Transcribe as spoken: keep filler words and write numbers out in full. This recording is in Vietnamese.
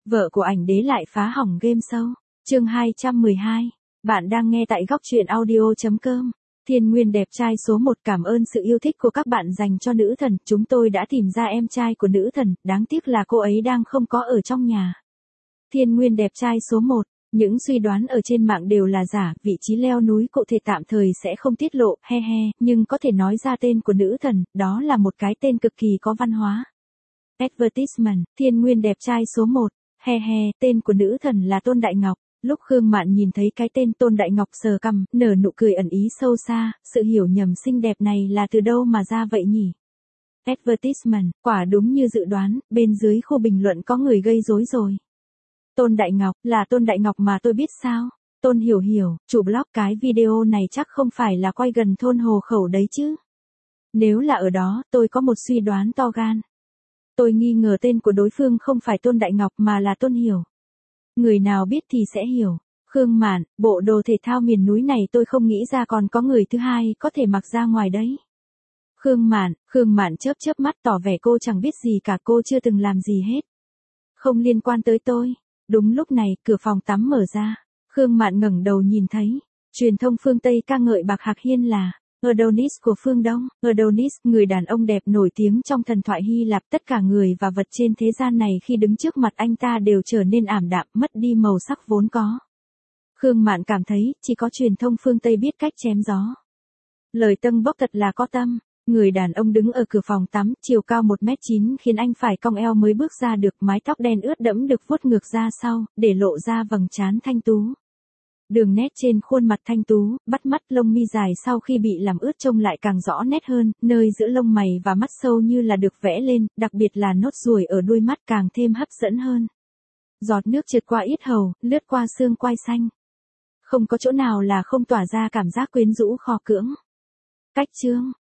Vợ của ảnh đế lại phá hỏng game show. Chương hai trăm mười hai. Bạn đang nghe tại góc truyện audio chấm com. Thiên Nguyên đẹp trai số một, cảm ơn sự yêu thích của các bạn dành cho nữ thần. Chúng tôi đã tìm ra em trai của nữ thần, đáng tiếc là cô ấy đang không có ở trong nhà. Thiên Nguyên đẹp trai số một. Những suy đoán ở trên mạng đều là giả, vị trí leo núi cụ thể tạm thời sẽ không tiết lộ, he he, nhưng có thể nói ra tên của nữ thần, đó là một cái tên cực kỳ có văn hóa. Advertisement, Thiên Nguyên đẹp trai số một, he he, tên của nữ thần là Tôn Đại Ngọc. Lúc Khương Mạn nhìn thấy cái tên Tôn Đại Ngọc sờ cằm, nở nụ cười ẩn ý sâu xa, sự hiểu nhầm xinh đẹp này là từ đâu mà ra vậy nhỉ? Advertisement, quả đúng như dự đoán, bên dưới khu bình luận có người gây rối rồi. Tôn Đại Ngọc, là Tôn Đại Ngọc mà tôi biết sao? Tôn Hiểu Hiểu, chủ blog, cái video này chắc không phải là quay gần thôn Hồ Khẩu đấy chứ? Nếu là ở đó, tôi có một suy đoán to gan. Tôi nghi ngờ tên của đối phương không phải Tôn Đại Ngọc mà là Tôn Hiểu. Người nào biết thì sẽ hiểu. Khương Mạn, bộ đồ thể thao miền núi này tôi không nghĩ ra còn có người thứ hai có thể mặc ra ngoài đấy. Khương Mạn, Khương Mạn chớp chớp mắt tỏ vẻ cô chẳng biết gì cả, cô chưa từng làm gì hết. Không liên quan tới tôi. Đúng lúc này, cửa phòng tắm mở ra. Khương Mạn ngẩng đầu nhìn thấy. Truyền thông phương Tây ca ngợi Bạc Hạc Hiên là Adonis của phương Đông. Adonis, người đàn ông đẹp nổi tiếng trong thần thoại Hy Lạp, tất cả người và vật trên thế gian này khi đứng trước mặt anh ta đều trở nên ảm đạm, mất đi màu sắc vốn có. Khương Mạn cảm thấy, chỉ có truyền thông phương Tây biết cách chém gió. Lời tâng bốc thật là có tâm. Người đàn ông đứng ở cửa phòng tắm, chiều cao một mét chín khiến anh phải cong eo mới bước ra được, mái tóc đen ướt đẫm được vuốt ngược ra sau, để lộ ra vầng trán thanh tú. Đường nét trên khuôn mặt thanh tú, bắt mắt, lông mi dài sau khi bị làm ướt trông lại càng rõ nét hơn, nơi giữa lông mày và mắt sâu như là được vẽ lên, đặc biệt là nốt ruồi ở đuôi mắt càng thêm hấp dẫn hơn. Giọt nước trượt qua yết hầu, lướt qua xương quai xanh. Không có chỗ nào là không tỏa ra cảm giác quyến rũ khó cưỡng. Cách chương,